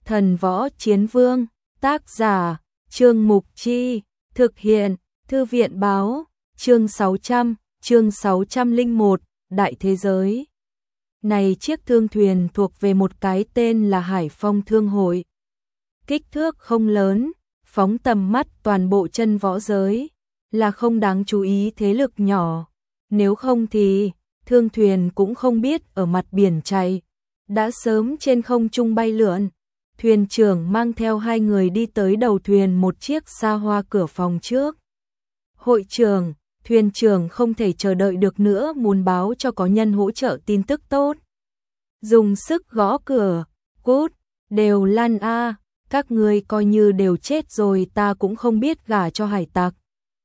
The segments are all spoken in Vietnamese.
Thần Võ Chiến Vương, tác giả, Trương Mục Chi, thực hiện, Thư viện Báo, chương 601, Đại Thế Giới. Này chiếc thương thuyền thuộc về một cái tên là Hải Phong Thương Hội. Kích thước không lớn, phóng tầm mắt toàn bộ chân võ giới, là không đáng chú ý thế lực nhỏ. Nếu không thì, thương thuyền cũng không biết ở mặt biển chạy, đã sớm trên không trung bay lượn. Thuyền trưởng mang theo hai người đi tới đầu thuyền một chiếc xa hoa cửa phòng trước. Hội trưởng, thuyền trưởng không thể chờ đợi được nữa, muốn báo cho có nhân hỗ trợ tin tức tốt. Dùng sức gõ cửa, cút, đều lăn a, các ngươi coi như đều chết rồi, ta cũng không biết gả cho hải tặc.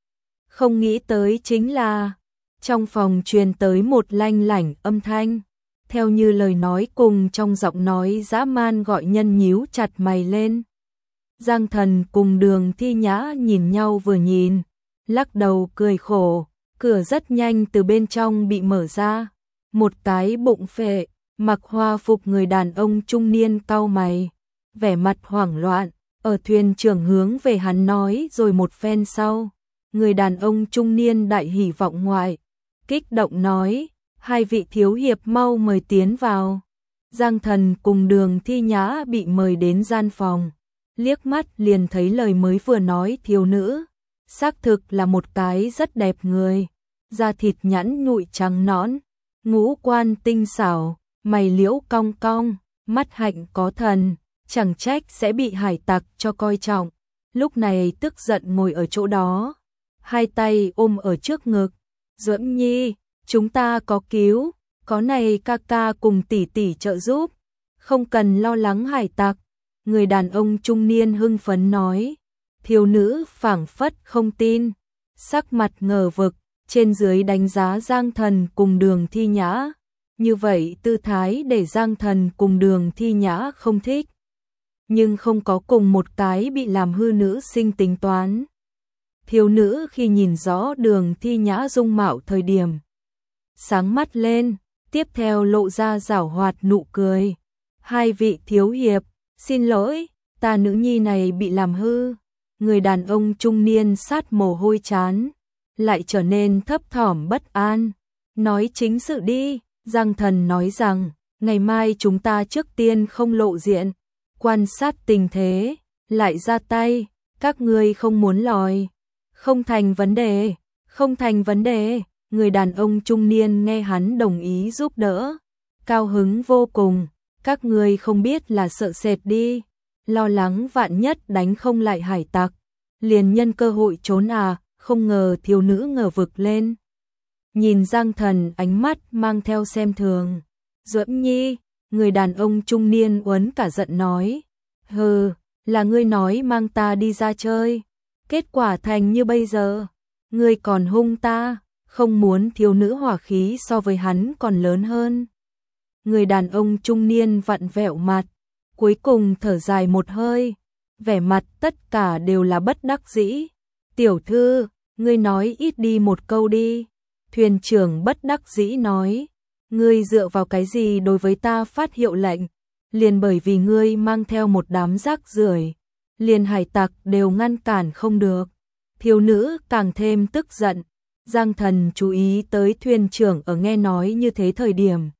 Không nghĩ tới chính là, trong phòng truyền tới một lanh lảnh âm thanh, theo như lời nói cùng trong giọng nói dã man gọi nhân nhíu chặt mày lên. Giang Thần cùng Đường Thi Nhã nhìn nhau vừa nhìn, lắc đầu cười khổ, cửa rất nhanh từ bên trong bị mở ra, một cái bụng phệ, mặc hoa phục người đàn ông trung niên cau mày, vẻ mặt hoảng loạn, ở thuyền trưởng hướng về hắn nói rồi một phen sau, người đàn ông trung niên đại hỉ vọng ngoại, kích động nói, hai vị thiếu hiệp mau mời tiến vào. Giang Thần cùng Đường Thi Nhã bị mời đến gian phòng, liếc mắt liền thấy lời mới vừa nói thiếu nữ, xác thực là một cái rất đẹp người, da thịt nhẵn nhụi trắng nõn, ngũ quan tinh xảo, mày liễu cong cong, mắt hạnh có thần, chẳng trách sẽ bị hải tặc cho coi trọng. Lúc này tức giận ngồi ở chỗ đó, hai tay ôm ở trước ngực, Duẫn Nhi, chúng ta có cứu, có này ca ca cùng tỷ tỷ trợ giúp, không cần lo lắng hải tặc. Người đàn ông trung niên hưng phấn nói, thiếu nữ phảng phất không tin, sắc mặt ngờ vực, trên dưới đánh giá Giang Thần cùng Đường Thi Nhã. Như vậy tư thái để Giang Thần cùng Đường Thi Nhã không thích, nhưng không có cùng một cái bị làm hư nữ sinh tính toán. Thiếu nữ khi nhìn rõ Đường Thi Nhã dung mạo thời điểm, sáng mắt lên, tiếp theo lộ ra giảo hoạt nụ cười. Hai vị thiếu hiệp, xin lỗi, ta nữ nhi này bị làm hư. Người đàn ông trung niên sát mồ hôi chán, lại trở nên thấp thỏm bất an. Nói chính sự đi. Giang Thần nói rằng, ngày mai chúng ta trước tiên không lộ diện, quan sát tình thế, lại ra tay, các ngươi không muốn lòi. Không thành vấn đề, không thành vấn đề. Người đàn ông trung niên nghe hắn đồng ý giúp đỡ, cao hứng vô cùng. Các ngươi không biết là sợ sệt đi, lo lắng vạn nhất đánh không lại hải tặc, liền nhân cơ hội trốn à. Không ngờ thiếu nữ ngờ vực lên, nhìn Giang Thần ánh mắt mang theo xem thường. Duẫn Nhi, người đàn ông trung niên uốn cả giận nói, hừ, là ngươi nói mang ta đi ra chơi, kết quả thành như bây giờ, ngươi còn hung ta. Không muốn. Thiếu nữ hỏa khí so với hắn còn lớn hơn. Người đàn ông trung niên vặn vẹo mặt, cuối cùng thở dài một hơi, vẻ mặt tất cả đều là bất đắc dĩ. Tiểu thư, ngươi nói ít đi một câu đi. Thuyền trưởng bất đắc dĩ nói, ngươi dựa vào cái gì đối với ta phát hiệu lệnh, liền bởi vì ngươi mang theo một đám rác rưởi, liền hải tặc đều ngăn cản không được. Thiếu nữ càng thêm tức giận. Giang Thần chú ý tới thuyền trưởng ở nghe nói như thế thời điểm,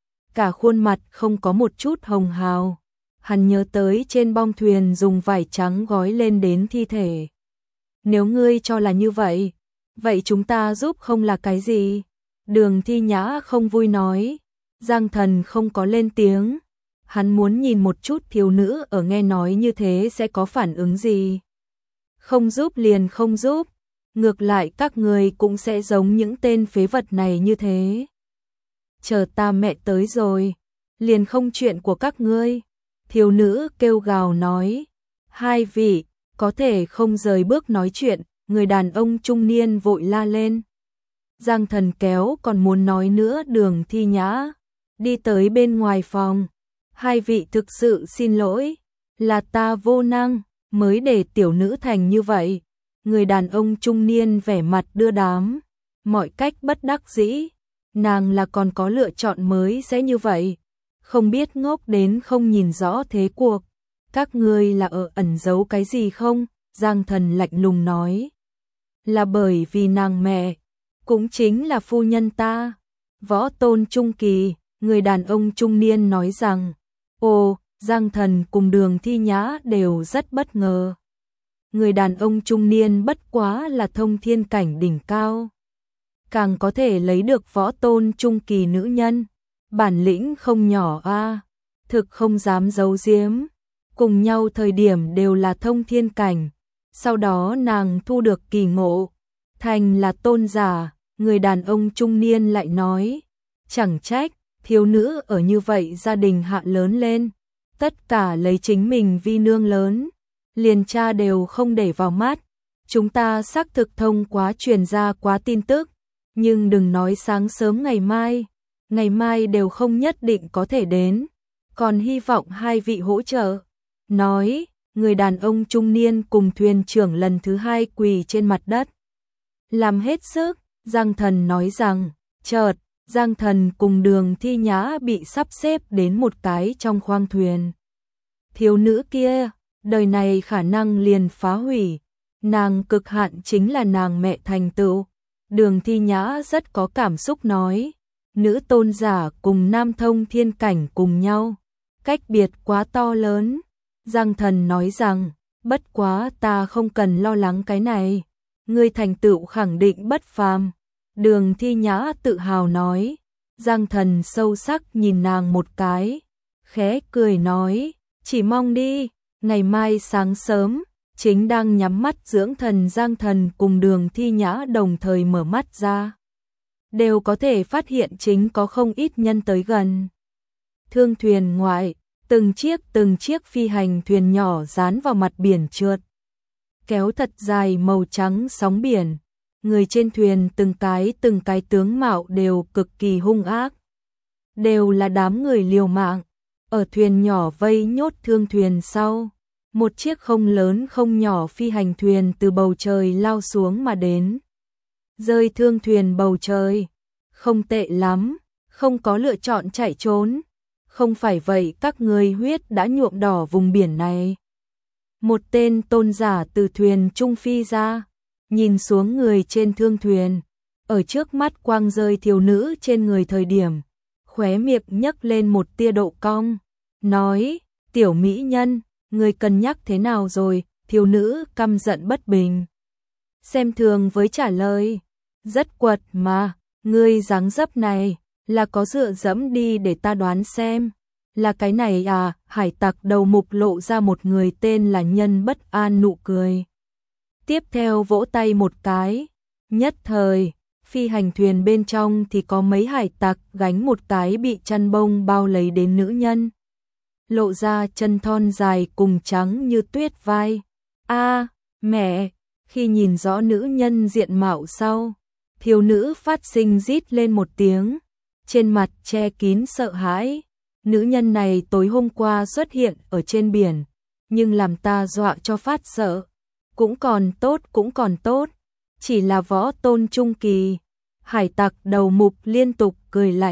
cả khuôn mặt không có một chút hồng hào. Hắn nhớ tới trên bong thuyền dùng vải trắng gói lên đến thi thể. Nếu ngươi cho là như vậy, vậy chúng ta giúp không là cái gì? Đường Thi Nhã không vui nói. Giang Thần không có lên tiếng, hắn muốn nhìn một chút thiếu nữ ở nghe nói như thế sẽ có phản ứng gì. Không giúp liền không giúp, ngược lại các người cũng sẽ giống những tên phế vật này như thế. Chờ ta mẹ tới rồi, liền không chuyện của các ngươi. Thiếu nữ kêu gào nói, hai vị, có thể không rời bước nói chuyện. Người đàn ông trung niên vội la lên. Giang Thần kéo còn muốn nói nữa Đường Thi Nhã, đi tới bên ngoài phòng. Hai vị thực sự xin lỗi, là ta vô năng, mới để tiểu nữ thành như vậy. Người đàn ông trung niên vẻ mặt đưa đám, mọi cách bất đắc dĩ, nàng là còn có lựa chọn mới sẽ như vậy, không biết ngốc đến không nhìn rõ thế cuộc. Các ngươi là ở ẩn giấu cái gì không? Giang Thần lạnh lùng nói. Là bởi vì nàng mẹ, cũng chính là phu nhân ta. Võ Tôn trung kỳ, người đàn ông trung niên nói rằng. Ồ, Giang Thần cùng Đường Thi Nhã đều rất bất ngờ. Người đàn ông trung niên bất quá là thông thiên cảnh đỉnh cao. Càng có thể lấy được võ tôn trung kỳ nữ nhân. Bản lĩnh không nhỏ a, thực không dám giấu giếm. Cùng nhau thời điểm đều là thông thiên cảnh. Sau đó nàng thu được kỳ ngộ, thành là tôn giả. Người đàn ông trung niên lại nói. Chẳng trách, thiếu nữ ở như vậy gia đình hạ lớn lên. Tất cả lấy chính mình vi nương lớn. Liền cha đều không để vào mắt. Chúng ta xác thực thông quá truyền ra quá tin tức. Nhưng đừng nói sáng sớm ngày mai đều không nhất định có thể đến. Còn hy vọng hai vị hỗ trợ. Nói, người đàn ông trung niên cùng thuyền trưởng lần thứ hai quỳ trên mặt đất. Làm hết sức, Giang Thần nói rằng, chợt, Giang Thần cùng Đường Thi Nhã bị sắp xếp đến một cái trong khoang thuyền. Thiếu nữ kia, đời này khả năng liền phá hủy. Nàng cực hạn chính là nàng mẹ thành tựu. Đường Thi Nhã rất có cảm xúc nói, nữ tôn giả cùng nam thông thiên cảnh cùng nhau, cách biệt quá to lớn. Giang Thần nói rằng, bất quá ta không cần lo lắng cái này, ngươi thành tựu khẳng định bất phàm. Đường Thi Nhã tự hào nói. Giang Thần sâu sắc nhìn nàng một cái, khẽ cười nói, chỉ mong đi. Ngày mai sáng sớm, chính đang nhắm mắt dưỡng thần Giang Thần cùng Đường Thi Nhã đồng thời mở mắt ra. Đều có thể phát hiện chính có không ít nhân tới gần. Thương thuyền ngoại, từng chiếc phi hành thuyền nhỏ dán vào mặt biển trượt. Kéo thật dài màu trắng sóng biển. Người trên thuyền từng cái tướng mạo đều cực kỳ hung ác. Đều là đám người liều mạng. Ở thuyền nhỏ vây nhốt thương thuyền sau. Một chiếc không lớn không nhỏ phi hành thuyền từ bầu trời lao xuống mà đến. Rơi thương thuyền bầu trời. Không tệ lắm, không có lựa chọn chạy trốn. Không phải vậy các ngươi huyết đã nhuộm đỏ vùng biển này. Một tên tôn giả từ thuyền trung phi ra, nhìn xuống người trên thương thuyền. Ở trước mắt quang rơi thiếu nữ trên người thời điểm, khóe miệng nhấc lên một tia độ cong. Nói, tiểu mỹ nhân, ngươi cân nhắc thế nào rồi? Thiếu nữ căm giận bất bình. Xem thường với trả lời, rất quật mà, ngươi dáng dấp này, là có dựa dẫm đi để ta đoán xem. Là cái này à? Hải tặc đầu mục lộ ra một người tên là Nhân Bất An nụ cười. Tiếp theo vỗ tay một cái. Nhất thời, phi hành thuyền bên trong thì có mấy hải tặc gánh một cái bị chăn bông bao lấy đến nữ nhân. Lộ ra chân thon dài cùng trắng như tuyết vai. A, mẹ! Khi nhìn rõ nữ nhân diện mạo sau, thiếu nữ phát sinh rít lên một tiếng. Trên mặt che kín sợ hãi. Nữ nhân này tối hôm qua xuất hiện ở trên biển, nhưng làm ta dọa cho phát sợ. Cũng còn tốt, chỉ là võ tôn trung kỳ. Hải tặc đầu mục liên tục cười lạnh,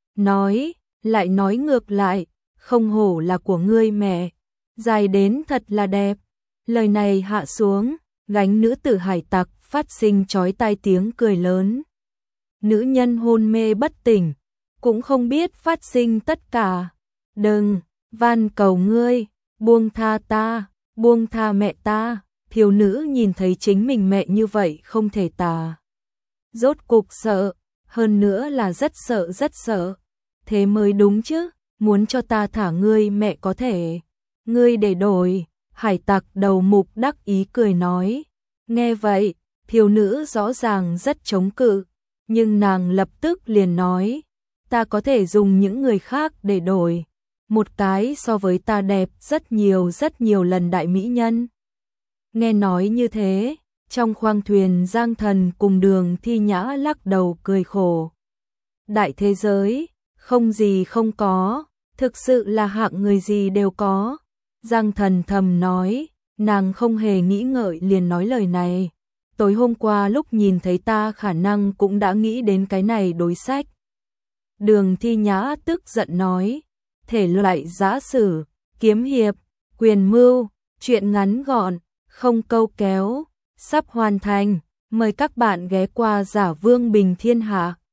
lại nói ngược lại, không hổ là của ngươi mẹ, dài đến thật là đẹp. Lời này hạ xuống, gánh nữ tử hải tặc phát sinh chói tai tiếng cười lớn. Nữ nhân hôn mê bất tỉnh, cũng không biết phát sinh tất cả. Đừng, van cầu ngươi, buông tha ta, buông tha mẹ ta. Thiếu nữ nhìn thấy chính mình mẹ như vậy không thể tả. Rốt cục sợ, hơn nữa là rất sợ. Thế mới đúng chứ, muốn cho ta thả ngươi mẹ có thể. Ngươi để đổi, hải tặc đầu mục đắc ý cười nói. Nghe vậy, thiếu nữ rõ ràng rất chống cự, nhưng nàng lập tức liền nói. Ta có thể dùng những người khác để đổi. Một cái so với ta đẹp rất nhiều lần đại mỹ nhân. Nghe nói như thế, trong khoang thuyền Giang Thần cùng Đường Thi Nhã lắc đầu cười khổ. Đại thế giới, không gì không có, thực sự là hạng người gì đều có. Giang Thần thầm nói, nàng không hề nghĩ ngợi liền nói lời này. Tối hôm qua lúc nhìn thấy ta khả năng cũng đã nghĩ đến cái này đối sách. Đường Thi Nhã tức giận nói, thể loại giã sử, kiếm hiệp, Quyền mưu, chuyện ngắn gọn, không câu kéo, sắp hoàn thành. Mời các bạn ghé qua Giả Vương Bình Thiên Hạ.